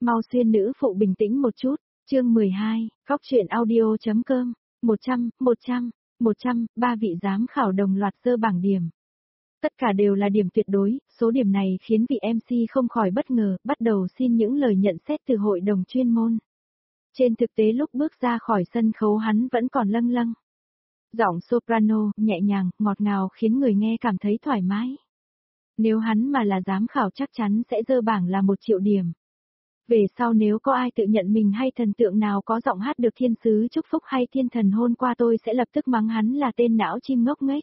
Mau xuyên nữ phụ bình tĩnh một chút, chương 12, góc truyện audio.com, 100, 3 vị giám khảo đồng loạt dơ bảng điểm. Tất cả đều là điểm tuyệt đối, số điểm này khiến vị MC không khỏi bất ngờ, bắt đầu xin những lời nhận xét từ hội đồng chuyên môn. Trên thực tế lúc bước ra khỏi sân khấu hắn vẫn còn lâng lâng. Giọng soprano, nhẹ nhàng, ngọt ngào khiến người nghe cảm thấy thoải mái. Nếu hắn mà là giám khảo chắc chắn sẽ dơ bảng là 1 triệu điểm. Về sau nếu có ai tự nhận mình hay thần tượng nào có giọng hát được thiên sứ chúc phúc hay thiên thần hôn qua tôi sẽ lập tức mắng hắn là tên não chim ngốc nghếch.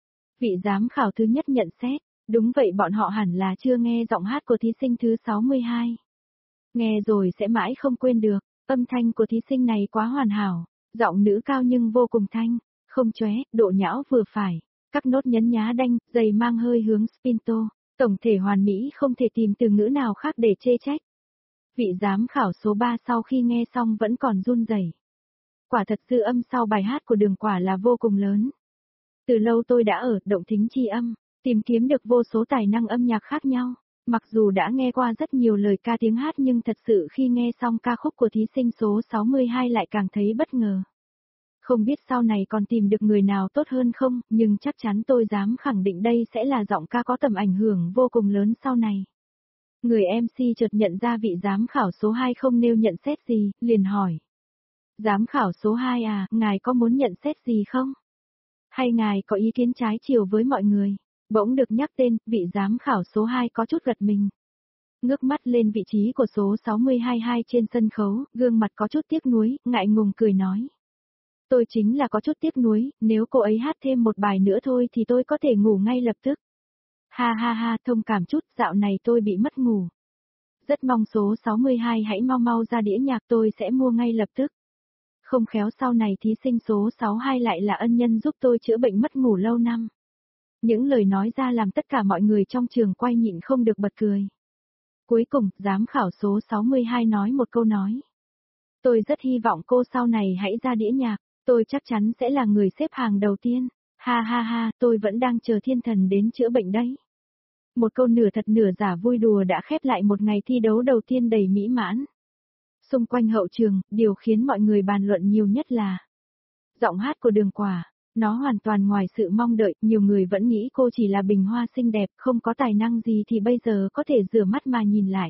Vị giám khảo thứ nhất nhận xét, đúng vậy bọn họ hẳn là chưa nghe giọng hát của thí sinh thứ 62. Nghe rồi sẽ mãi không quên được, âm thanh của thí sinh này quá hoàn hảo, giọng nữ cao nhưng vô cùng thanh, không chóe, độ nhão vừa phải, các nốt nhấn nhá đanh, dày mang hơi hướng spinto, tổng thể hoàn mỹ không thể tìm từ ngữ nào khác để chê trách. Vị giám khảo số 3 sau khi nghe xong vẫn còn run rẩy. Quả thật dư âm sau bài hát của Đường Quả là vô cùng lớn. Từ lâu tôi đã ở động thính tri âm, tìm kiếm được vô số tài năng âm nhạc khác nhau. Mặc dù đã nghe qua rất nhiều lời ca tiếng hát nhưng thật sự khi nghe xong ca khúc của thí sinh số 62 lại càng thấy bất ngờ. Không biết sau này còn tìm được người nào tốt hơn không, nhưng chắc chắn tôi dám khẳng định đây sẽ là giọng ca có tầm ảnh hưởng vô cùng lớn sau này. Người MC chợt nhận ra vị giám khảo số 2 không nêu nhận xét gì, liền hỏi. Giám khảo số 2 à, ngài có muốn nhận xét gì không? Hay ngài có ý kiến trái chiều với mọi người? Bỗng được nhắc tên, vị giám khảo số 2 có chút gật mình. Ngước mắt lên vị trí của số 62 trên sân khấu, gương mặt có chút tiếc nuối, ngại ngùng cười nói. Tôi chính là có chút tiếc nuối, nếu cô ấy hát thêm một bài nữa thôi thì tôi có thể ngủ ngay lập tức. Ha ha ha, thông cảm chút, dạo này tôi bị mất ngủ. Rất mong số 62 hãy mau mau ra đĩa nhạc tôi sẽ mua ngay lập tức. Không khéo sau này thí sinh số 62 lại là ân nhân giúp tôi chữa bệnh mất ngủ lâu năm. Những lời nói ra làm tất cả mọi người trong trường quay nhịn không được bật cười. Cuối cùng, giám khảo số 62 nói một câu nói. Tôi rất hy vọng cô sau này hãy ra đĩa nhạc, tôi chắc chắn sẽ là người xếp hàng đầu tiên. Ha ha ha, tôi vẫn đang chờ thiên thần đến chữa bệnh đấy. Một câu nửa thật nửa giả vui đùa đã khép lại một ngày thi đấu đầu tiên đầy mỹ mãn. Xung quanh hậu trường, điều khiến mọi người bàn luận nhiều nhất là giọng hát của Đường Quả. Nó hoàn toàn ngoài sự mong đợi, nhiều người vẫn nghĩ cô chỉ là bình hoa xinh đẹp, không có tài năng gì thì bây giờ có thể rửa mắt mà nhìn lại.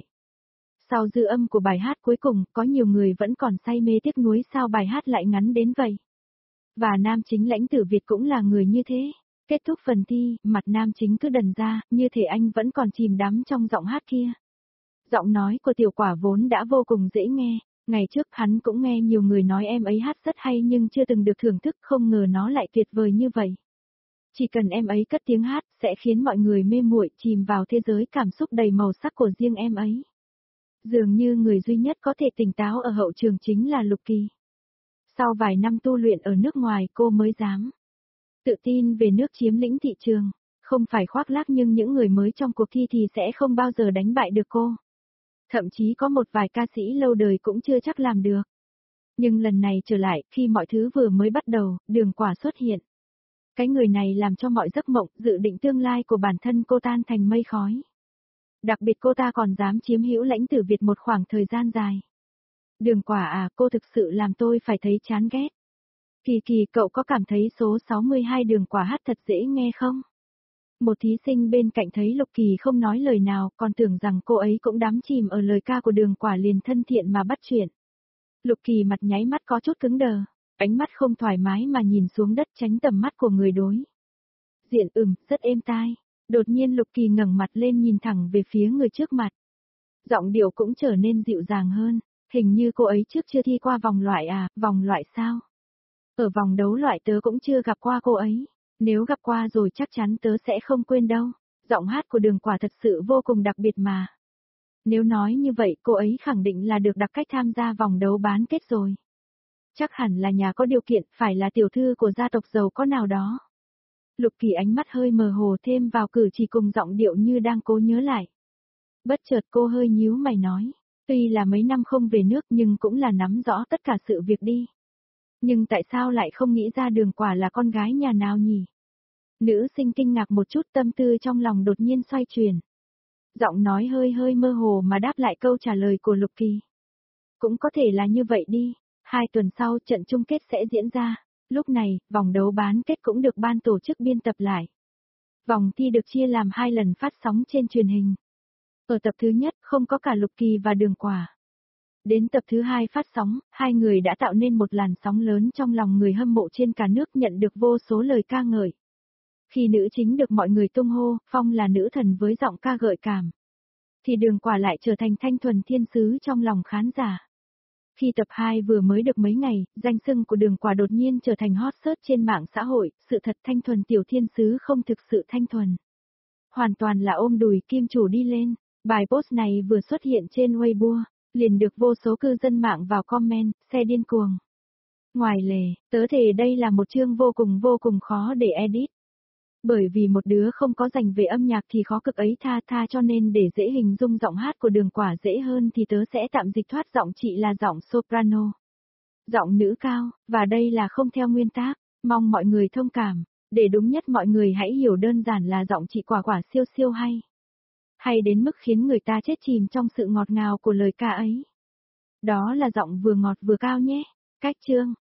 Sau dư âm của bài hát cuối cùng, có nhiều người vẫn còn say mê tiếc nuối sao bài hát lại ngắn đến vậy. Và nam chính Lãnh Tử Việt cũng là người như thế. Kết thúc phần thi, mặt nam chính cứ đần ra, như thể anh vẫn còn chìm đắm trong giọng hát kia. Giọng nói của Tiểu Quả vốn đã vô cùng dễ nghe, ngày trước hắn cũng nghe nhiều người nói em ấy hát rất hay nhưng chưa từng được thưởng thức, không ngờ nó lại tuyệt vời như vậy. Chỉ cần em ấy cất tiếng hát sẽ khiến mọi người mê muội chìm vào thế giới cảm xúc đầy màu sắc của riêng em ấy. Dường như người duy nhất có thể tỉnh táo ở hậu trường chính là Lục Kỳ. Sau vài năm tu luyện ở nước ngoài cô mới dám tự tin về nước chiếm lĩnh thị trường, không phải khoác lác nhưng những người mới trong cuộc thi thì sẽ không bao giờ đánh bại được cô. Thậm chí có một vài ca sĩ lâu đời cũng chưa chắc làm được. Nhưng lần này trở lại, khi mọi thứ vừa mới bắt đầu, Đường Quả xuất hiện. Cái người này làm cho mọi giấc mộng, dự định tương lai của bản thân cô tan thành mây khói. Đặc biệt cô ta còn dám chiếm hữu Lãnh Tử Việt một khoảng thời gian dài. Đường Quả à, cô thực sự làm tôi phải thấy chán ghét. Kỳ Kỳ, cậu có cảm thấy số 62 Đường Quả hát thật dễ nghe không? Một thí sinh bên cạnh thấy Lục Kỳ không nói lời nào, còn tưởng rằng cô ấy cũng đắm chìm ở lời ca của Đường Quả liền thân thiện mà bắt chuyện. Lục Kỳ mặt nháy mắt có chút cứng đờ, ánh mắt không thoải mái mà nhìn xuống đất tránh tầm mắt của người đối diện. Rất êm tai. Đột nhiên Lục Kỳ ngẩng mặt lên nhìn thẳng về phía người trước mặt. Giọng điệu cũng trở nên dịu dàng hơn, hình như cô ấy trước chưa thi qua vòng loại à, vòng loại sao? Ở vòng đấu loại tớ cũng chưa gặp qua cô ấy. Nếu gặp qua rồi chắc chắn tớ sẽ không quên đâu. Giọng hát của Đường Quả thật sự vô cùng đặc biệt mà. Nếu nói như vậy cô ấy khẳng định là được đặc cách tham gia vòng đấu bán kết rồi. Chắc hẳn là nhà có điều kiện, phải là tiểu thư của gia tộc giàu có nào đó. Lục Kỳ ánh mắt hơi mờ hồ thêm vào cử chỉ cùng giọng điệu như đang cố nhớ lại. Bất chợt cô hơi nhíu mày nói. Tuy là mấy năm không về nước nhưng cũng là nắm rõ tất cả sự việc đi. Nhưng tại sao lại không nghĩ ra Đường Quả là con gái nhà nào nhỉ? Nữ sinh kinh ngạc một chút, tâm tư trong lòng đột nhiên xoay chuyển. Giọng nói hơi hơi mơ hồ mà đáp lại câu trả lời của Lục Kỳ. Cũng có thể là như vậy đi, 2 tuần sau trận chung kết sẽ diễn ra. Lúc này, vòng đấu bán kết cũng được ban tổ chức biên tập lại. Vòng thi được chia làm 2 lần phát sóng trên truyền hình. Ở tập thứ nhất không có cả Lục Kỳ và Đường Quả. Đến tập thứ 2 phát sóng, hai người đã tạo nên một làn sóng lớn trong lòng người hâm mộ trên cả nước, nhận được vô số lời ca ngợi. Khi nữ chính được mọi người tung hô, phong là nữ thần với giọng ca gợi cảm, thì Đường Quả lại trở thành thanh thuần thiên sứ trong lòng khán giả. Khi tập 2 vừa mới được mấy ngày, danh xưng của Đường Quả đột nhiên trở thành hot search trên mạng xã hội, sự thật thanh thuần tiểu thiên sứ không thực sự thanh thuần. Hoàn toàn là ôm đùi kim chủ đi lên. Bài post này vừa xuất hiện trên Weibo, liền được vô số cư dân mạng vào comment, xe điên cuồng. Ngoài lề, tớ thề đây là một chương vô cùng khó để edit. Bởi vì một đứa không có dành về âm nhạc thì khó cực ấy tha cho nên để dễ hình dung giọng hát của Đường Quả dễ hơn thì tớ sẽ tạm dịch thoát giọng chị là giọng soprano. Giọng nữ cao, và đây là không theo nguyên tác, mong mọi người thông cảm, để đúng nhất mọi người hãy hiểu đơn giản là giọng chị Quả siêu siêu hay. Hay đến mức khiến người ta chết chìm trong sự ngọt ngào của lời ca ấy. Đó là giọng vừa ngọt vừa cao nhé. Cách chương